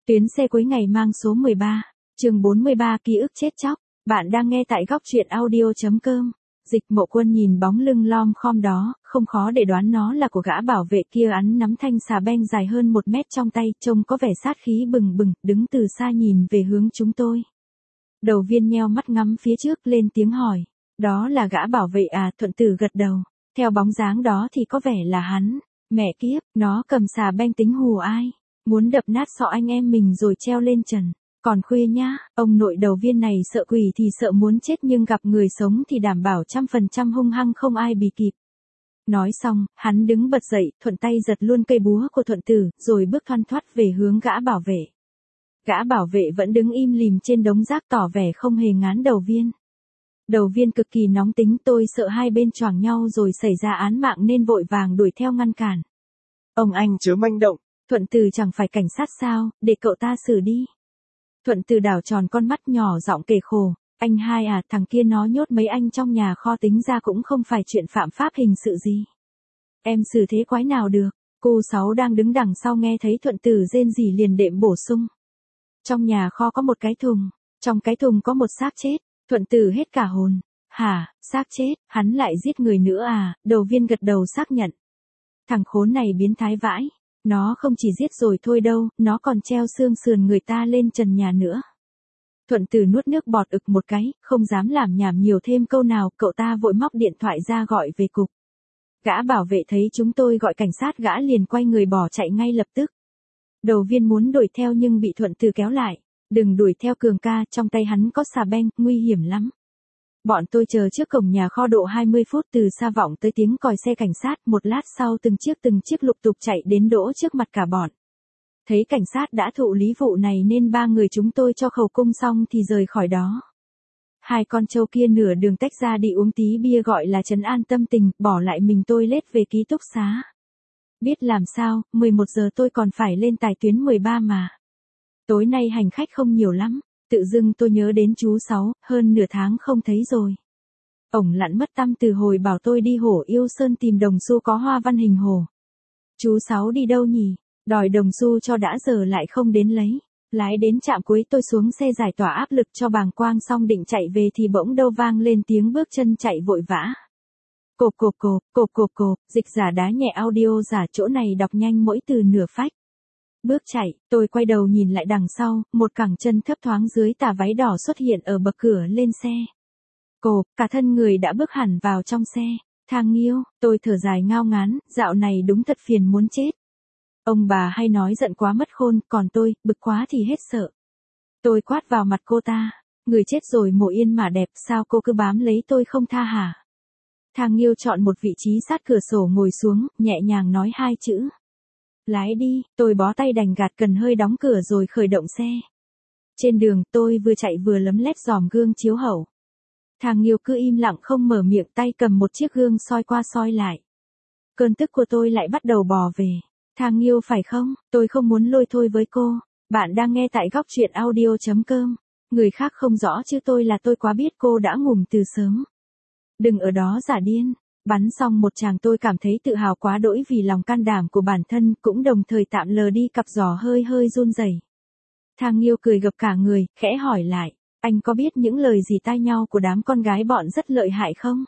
Tuyến xe cuối ngày mang số 13, chương 43 ký ức chết chóc. Bạn đang nghe tại góc truyện audio.com. Dịch Mộ Quân nhìn bóng lưng lom khom đó, không khó để đoán nó là của gã bảo vệ kia. Hắn nắm thanh xà beng dài hơn 1 mét trong tay, trông có vẻ sát khí bừng bừng, đứng từ xa nhìn về hướng chúng tôi. Đầu viên nheo mắt ngắm phía trước, lên tiếng hỏi. Đó là gã bảo vệ à? Thuận Tử gật đầu. Theo bóng dáng đó thì có vẻ là hắn. Mẹ kiếp, nó cầm xà beng tính hù ai? Muốn đập nát sọ anh em mình rồi treo lên trần. Còn khuya nhá, ông nội đầu viên này sợ quỷ thì sợ muốn chết, nhưng gặp người sống thì đảm bảo 100% hung hăng không ai bì kịp. Nói xong, hắn đứng bật dậy, thuận tay giật luôn cây búa của Thuận Tử, rồi bước thoăn thoắt về hướng gã bảo vệ. Gã bảo vệ vẫn đứng im lìm trên đống rác, tỏ vẻ không hề ngán đầu viên. Đầu viên cực kỳ nóng tính, tôi sợ hai bên choảng nhau rồi xảy ra án mạng nên vội vàng đuổi theo ngăn cản. Ông anh chớ manh động. Thuận Tử chẳng phải cảnh sát sao, để cậu ta xử đi. Thuận Tử đảo tròn con mắt nhỏ giọng kể khổ. Anh hai à, thằng kia nó nhốt mấy anh trong nhà kho, tính ra cũng không phải chuyện phạm pháp hình sự gì. Em xử thế quái nào được. Cô Sáu đang đứng đằng sau nghe thấy Thuận Tử rên rỉ liền đệm bổ sung. Trong nhà kho có một cái thùng, trong cái thùng có một xác chết. Thuận Tử hết cả hồn. Hả, xác chết, hắn lại giết người nữa à? Đầu viên gật đầu xác nhận. Thằng khốn này biến thái vãi. Nó không chỉ giết rồi thôi đâu, nó còn treo xương sườn người ta lên trần nhà nữa. Thuận Tử nuốt nước bọt ực một cái, không dám làm nhảm nhiều thêm câu nào, cậu ta vội móc điện thoại ra gọi về cục. Gã bảo vệ thấy chúng tôi gọi cảnh sát, gã liền quay người bỏ chạy ngay lập tức. Đầu viên muốn đuổi theo nhưng bị Thuận Tử kéo lại. Đừng đuổi theo Cường ca, trong tay hắn có xà beng, nguy hiểm lắm. Bọn tôi chờ trước cổng nhà kho độ 20 phút, từ xa vọng tới tiếng còi xe cảnh sát, một lát sau từng chiếc lục tục chạy đến đỗ trước mặt cả bọn. Thấy cảnh sát đã thụ lý vụ này nên 3 người chúng tôi cho khẩu cung xong thì rời khỏi đó. 2 con trâu kia nửa đường tách ra đi uống tí bia gọi là trấn an tâm tình, bỏ lại mình tôi lết về ký túc xá. Biết làm sao, 11 giờ tôi còn phải lên tài tuyến 13 mà. Tối nay hành khách không nhiều lắm. Tự dưng tôi nhớ đến chú Sáu, hơn nửa tháng không thấy rồi. Ổng lặn mất tăm từ hồi bảo tôi đi Hổ Yêu Sơn tìm đồng xu có hoa văn hình hổ. Chú Sáu đi đâu nhỉ? Đòi đồng xu cho đã giờ lại không đến lấy. Lái đến trạm cuối tôi xuống xe giải tỏa áp lực cho bàng quang xong định chạy về thì bỗng đâu vang lên tiếng bước chân chạy vội vã. Cộp, dịch giả đá nhẹ audio giả, chỗ này đọc nhanh mỗi từ nửa phách. Bước chạy, tôi quay đầu nhìn lại đằng sau, một cẳng chân thấp thoáng dưới tà váy đỏ xuất hiện ở bậc cửa lên xe. Cả thân người đã bước hẳn vào trong xe. Thang Nghiêu, tôi thở dài ngao ngán, dạo này đúng thật phiền muốn chết. Ông bà hay nói giận quá mất khôn, còn tôi, bực quá thì hết sợ. Tôi quát vào mặt cô ta, người chết rồi mộ yên mà đẹp, sao cô cứ bám lấy tôi không tha hả? Thang Nghiêu chọn một vị trí sát cửa sổ ngồi xuống, nhẹ nhàng nói 2 chữ. Lái đi, tôi bó tay đành gạt cần hơi đóng cửa rồi khởi động xe. Trên đường, tôi vừa chạy vừa lấm lét dòm gương chiếu hậu. Thang Nghiêu cứ im lặng không mở miệng, tay cầm một chiếc gương soi qua soi lại. Cơn tức của tôi lại bắt đầu bò về. Thang Nghiêu phải không? Tôi không muốn lôi thôi với cô. Bạn đang nghe tại góc truyện audio.com. Người khác không rõ chứ tôi quá biết cô đã ngủm từ sớm. Đừng ở đó giả điên. Bắn xong một tràng tôi cảm thấy tự hào quá đỗi vì lòng can đảm của bản thân, cũng đồng thời tạm lờ đi cặp giò hơi hơi run rẩy. Thang Nghiêu cười gập cả người, khẽ hỏi lại, anh có biết những lời gì tai nhau của đám con gái bọn rất lợi hại không?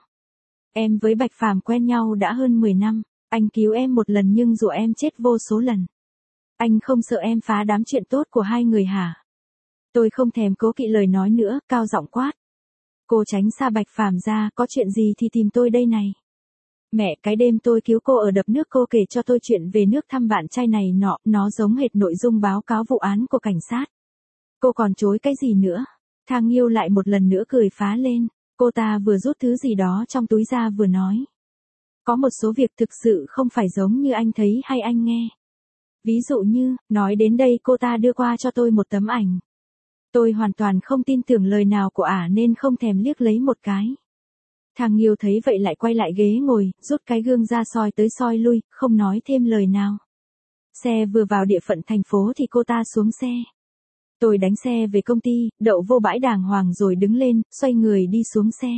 Em với Bạch Phàm quen nhau đã hơn 10 năm, anh cứu em một lần nhưng dụ em chết vô số lần. Anh không sợ em phá đám chuyện tốt của hai người hả? Tôi không thèm cố kỵ lời nói nữa, cao giọng quát. Cô tránh xa Bạch Phàm ra, có chuyện gì thì tìm tôi đây này. Mẹ, cái đêm tôi cứu cô ở đập nước cô kể cho tôi chuyện về nước thăm bạn trai này nọ, nó giống hệt nội dung báo cáo vụ án của cảnh sát. Cô còn chối cái gì nữa? Thang Nghiêu lại một lần nữa cười phá lên, cô ta vừa rút thứ gì đó trong túi ra vừa nói. Có một số việc thực sự không phải giống như anh thấy hay anh nghe. Ví dụ như, nói đến đây cô ta đưa qua cho tôi một tấm ảnh. Tôi hoàn toàn không tin tưởng lời nào của ả nên không thèm liếc lấy một cái. Thang Nghiêu thấy vậy lại quay lại ghế ngồi, rút cái gương ra soi tới soi lui, không nói thêm lời nào. Xe vừa vào địa phận thành phố thì cô ta xuống xe. Tôi đánh xe về công ty, đậu vô bãi đàng hoàng rồi đứng lên, xoay người đi xuống xe.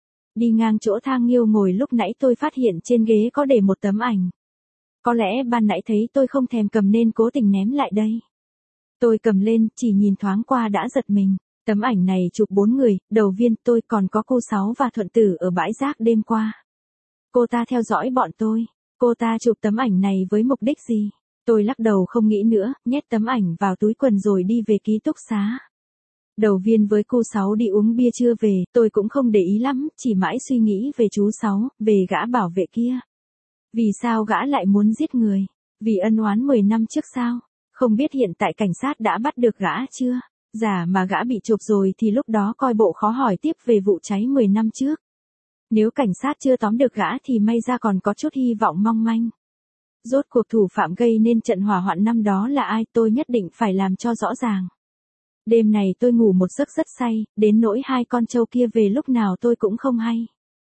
Đi ngang chỗ Thang Nghiêu ngồi lúc nãy tôi phát hiện trên ghế có để một tấm ảnh. Có lẽ ban nãy thấy tôi không thèm cầm nên cố tình ném lại đây. Tôi cầm lên, chỉ nhìn thoáng qua đã giật mình. Tấm ảnh này chụp 4 người, Đầu Viên, tôi còn có cô Sáu và Thuận Tử ở bãi rác đêm qua. Cô ta theo dõi bọn tôi. Cô ta chụp tấm ảnh này với mục đích gì? Tôi lắc đầu không nghĩ nữa, nhét tấm ảnh vào túi quần rồi đi về ký túc xá. Đầu Viên với cô Sáu đi uống bia trưa về, tôi cũng không để ý lắm, chỉ mãi suy nghĩ về chú Sáu, về gã bảo vệ kia. Vì sao gã lại muốn giết người? Vì ân oán 10 năm trước sao? Không biết hiện tại cảnh sát đã bắt được gã chưa? Giả mà gã bị chụp rồi thì lúc đó coi bộ khó hỏi tiếp về vụ cháy 10 năm trước. Nếu cảnh sát chưa tóm được gã thì may ra còn có chút hy vọng mong manh. Rốt cuộc thủ phạm gây nên trận hỏa hoạn năm đó là ai, tôi nhất định phải làm cho rõ ràng. Đêm này tôi ngủ một giấc rất say, đến nỗi 2 con trâu kia về lúc nào tôi cũng không hay.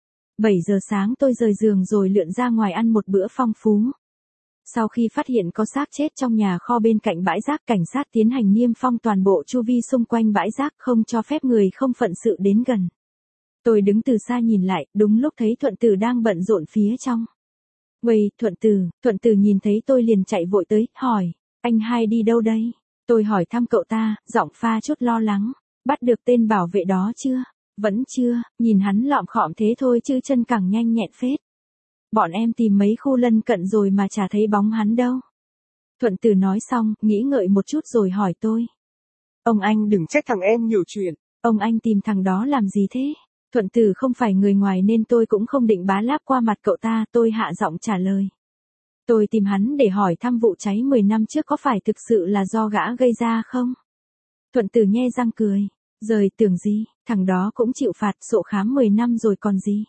7 giờ sáng tôi rời giường rồi lượn ra ngoài ăn một bữa phong phú. Sau khi phát hiện có xác chết trong nhà kho bên cạnh bãi rác, cảnh sát tiến hành niêm phong toàn bộ chu vi xung quanh bãi rác, không cho phép người không phận sự đến gần. Tôi đứng từ xa nhìn lại, đúng lúc thấy Thuận Tử đang bận rộn phía trong. "Uầy, Thuận Tử nhìn thấy tôi liền chạy vội tới, hỏi, anh hai đi đâu đây?" Tôi hỏi thăm cậu ta, giọng pha chút lo lắng. "Bắt được tên bảo vệ đó chưa?" "Vẫn chưa, nhìn hắn lọm khọm thế thôi chứ chân cẳng nhanh nhẹn phết. Bọn em tìm mấy khu lân cận rồi mà chả thấy bóng hắn đâu." Thuận Tử nói xong, nghĩ ngợi một chút rồi hỏi tôi. Ông anh đừng trách thằng em nhiều chuyện. "Ông anh tìm thằng đó làm gì thế?" Thuận Tử không phải người ngoài nên tôi cũng không định bá láp qua mặt cậu ta, tôi hạ giọng trả lời. "Tôi tìm hắn để hỏi thăm vụ cháy 10 năm trước có phải thực sự là do gã gây ra không?" Thuận Tử nhe răng cười. "Giời, tưởng gì, thằng đó cũng chịu phạt sổ khám 10 năm rồi còn gì.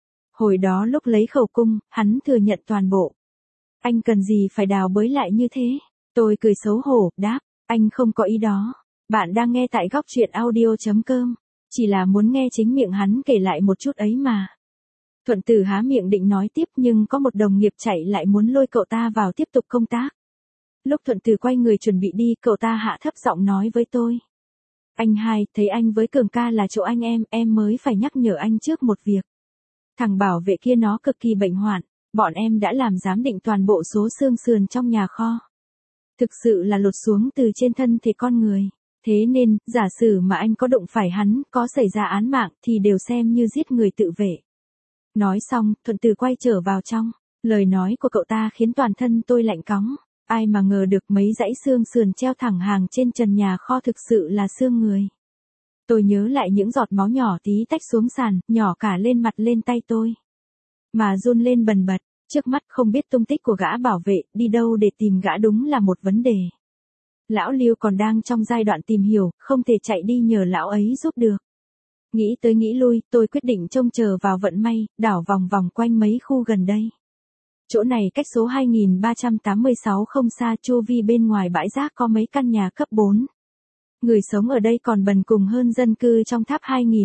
Hồi đó lúc lấy khẩu cung, hắn thừa nhận toàn bộ. Anh cần gì phải đào bới lại như thế?" Tôi cười xấu hổ, đáp, "Anh không có ý đó. Bạn đang nghe tại góc truyện audio.com. Chỉ là muốn nghe chính miệng hắn kể lại một chút ấy mà." Thuận Tử há miệng định nói tiếp nhưng có một đồng nghiệp chạy lại muốn lôi cậu ta vào tiếp tục công tác. Lúc Thuận Tử quay người chuẩn bị đi, cậu ta hạ thấp giọng nói với tôi. "Anh hai, thấy anh với Cường ca là chỗ anh em mới phải nhắc nhở anh trước một việc. Thằng bảo vệ kia nó cực kỳ bệnh hoạn, bọn em đã làm giám định toàn bộ số xương sườn trong nhà kho. Thực sự là lột xuống từ trên thân thể con người. Thế nên, giả sử mà anh có đụng phải hắn, có xảy ra án mạng thì đều xem như giết người tự vệ." Nói xong, Thuận Tử quay trở vào trong. Lời nói của cậu ta khiến toàn thân tôi lạnh cóng. Ai mà ngờ được mấy dãy xương sườn treo thẳng hàng trên trần nhà kho thực sự là xương người. Tôi nhớ lại những giọt máu nhỏ tí tách xuống sàn, nhỏ cả lên mặt lên tay tôi. Mà run lên bần bật, trước mắt không biết tung tích của gã bảo vệ, đi đâu để tìm gã đúng là một vấn đề. Lão Lưu còn đang trong giai đoạn tìm hiểu, không thể chạy đi nhờ lão ấy giúp được. Nghĩ tới nghĩ lui, tôi quyết định trông chờ vào vận may, đảo vòng vòng quanh mấy khu gần đây. Chỗ này cách số 2386 không xa, chu vi bên ngoài bãi rác có mấy căn nhà cấp 4. Người sống ở đây còn bần cùng hơn dân cư trong tháp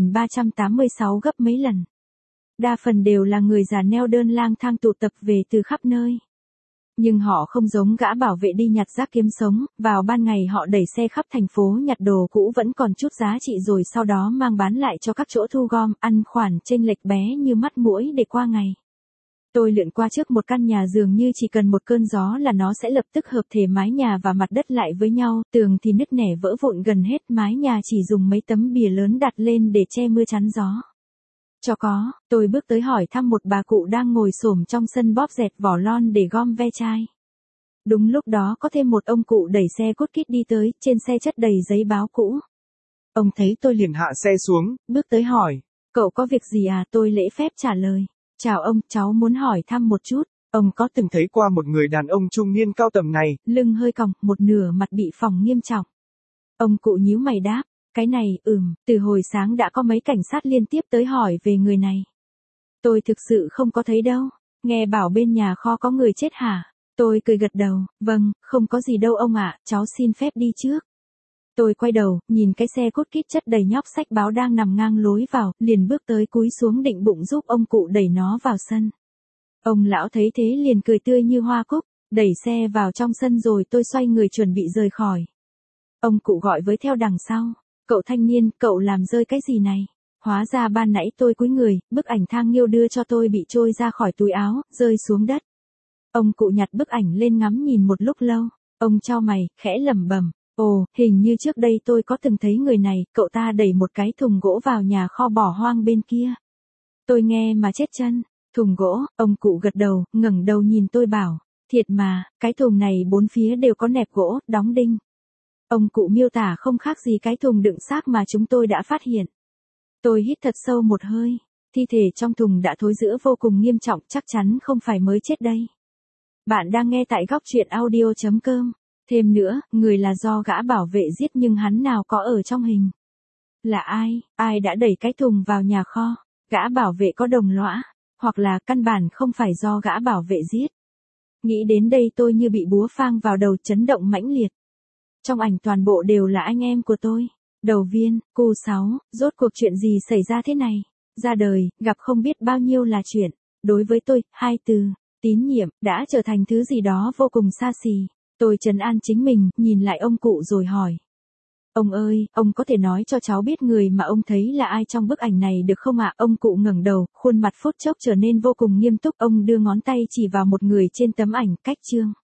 2386 gấp mấy lần. Đa phần đều là người già neo đơn lang thang tụ tập về từ khắp nơi. Nhưng họ không giống gã bảo vệ đi nhặt rác kiếm sống, vào ban ngày họ đẩy xe khắp thành phố nhặt đồ cũ vẫn còn chút giá trị rồi sau đó mang bán lại cho các chỗ thu gom, ăn khoản chênh lệch bé như mắt muỗi để qua ngày. Tôi lượn qua trước một căn nhà dường như chỉ cần một cơn gió là nó sẽ lập tức hợp thể mái nhà và mặt đất lại với nhau, tường thì nứt nẻ vỡ vụn gần hết, mái nhà chỉ dùng mấy tấm bìa lớn đặt lên để che mưa chắn gió. Cho có, tôi bước tới hỏi thăm một bà cụ đang ngồi xổm trong sân bóp dẹt vỏ lon để gom ve chai. Đúng lúc đó có thêm một ông cụ đẩy xe cút kít đi tới, trên xe chất đầy giấy báo cũ. Ông thấy tôi liền hạ xe xuống, bước tới hỏi. "Cậu có việc gì à?" Tôi lễ phép trả lời. "Chào ông, cháu muốn hỏi thăm một chút." Ông có từng thấy qua một người đàn ông trung niên cao tầm này? Lưng hơi còng, một nửa mặt bị phỏng nghiêm trọng. Ông cụ nhíu mày đáp. "Cái này, từ hồi sáng đã có mấy cảnh sát liên tiếp tới hỏi về người này." "Tôi thực sự không có thấy đâu. Nghe bảo bên nhà kho có người chết hả?" Tôi cười gật đầu. "Vâng, không có gì đâu ông ạ, cháu xin phép đi trước." Tôi quay đầu, nhìn cái xe cút kít chất đầy nhóc sách báo đang nằm ngang lối vào, liền bước tới cúi xuống định bụng giúp ông cụ đẩy nó vào sân. Ông lão thấy thế liền cười tươi như hoa cúc, đẩy xe vào trong sân rồi tôi xoay người chuẩn bị rời khỏi. Ông cụ gọi với theo đằng sau. "Cậu thanh niên, cậu làm rơi cái gì này?" Hóa ra ban nãy tôi cúi người, bức ảnh Thang Nghiêu đưa cho tôi bị trôi ra khỏi túi áo, rơi xuống đất. Ông cụ nhặt bức ảnh lên ngắm nhìn một lúc lâu, ông chau mày, khẽ lẩm bẩm, Ồ, hình như trước đây tôi có từng thấy người này, cậu ta đẩy một cái thùng gỗ vào nhà kho bỏ hoang bên kia. Tôi nghe mà chết chân. Thùng gỗ, ông cụ gật đầu, ngẩng đầu nhìn tôi bảo, thiệt mà, cái thùng này bốn phía đều có nẹp gỗ, đóng đinh. Ông cụ miêu tả không khác gì cái thùng đựng xác mà chúng tôi đã phát hiện. Tôi hít thật sâu một hơi, thi thể trong thùng đã thối rữa vô cùng nghiêm trọng, chắc chắn không phải mới chết đây. Bạn đang nghe tại góc truyện audio.com. Thêm nữa, người là do gã bảo vệ giết nhưng hắn nào có ở trong hình. Là ai, ai đã đẩy cái thùng vào nhà kho, gã bảo vệ có đồng lõa, hoặc là căn bản không phải do gã bảo vệ giết. Nghĩ đến đây tôi như bị búa phang vào đầu, chấn động mãnh liệt. Trong ảnh toàn bộ đều là anh em của tôi. Đầu Viên, Cu 6, rốt cuộc chuyện gì xảy ra thế này? Ra đời, gặp không biết bao nhiêu là chuyện. Đối với tôi, hai từ, tín nhiệm, đã trở thành thứ gì đó vô cùng xa xỉ. Tôi trấn an chính mình, nhìn lại ông cụ rồi hỏi. Ông ơi, ông có thể nói cho cháu biết người mà ông thấy là ai trong bức ảnh này được không ạ? Ông cụ ngẩng đầu, khuôn mặt phút chốc trở nên vô cùng nghiêm túc. Ông đưa ngón tay chỉ vào một người trên tấm ảnh, Cách Trương.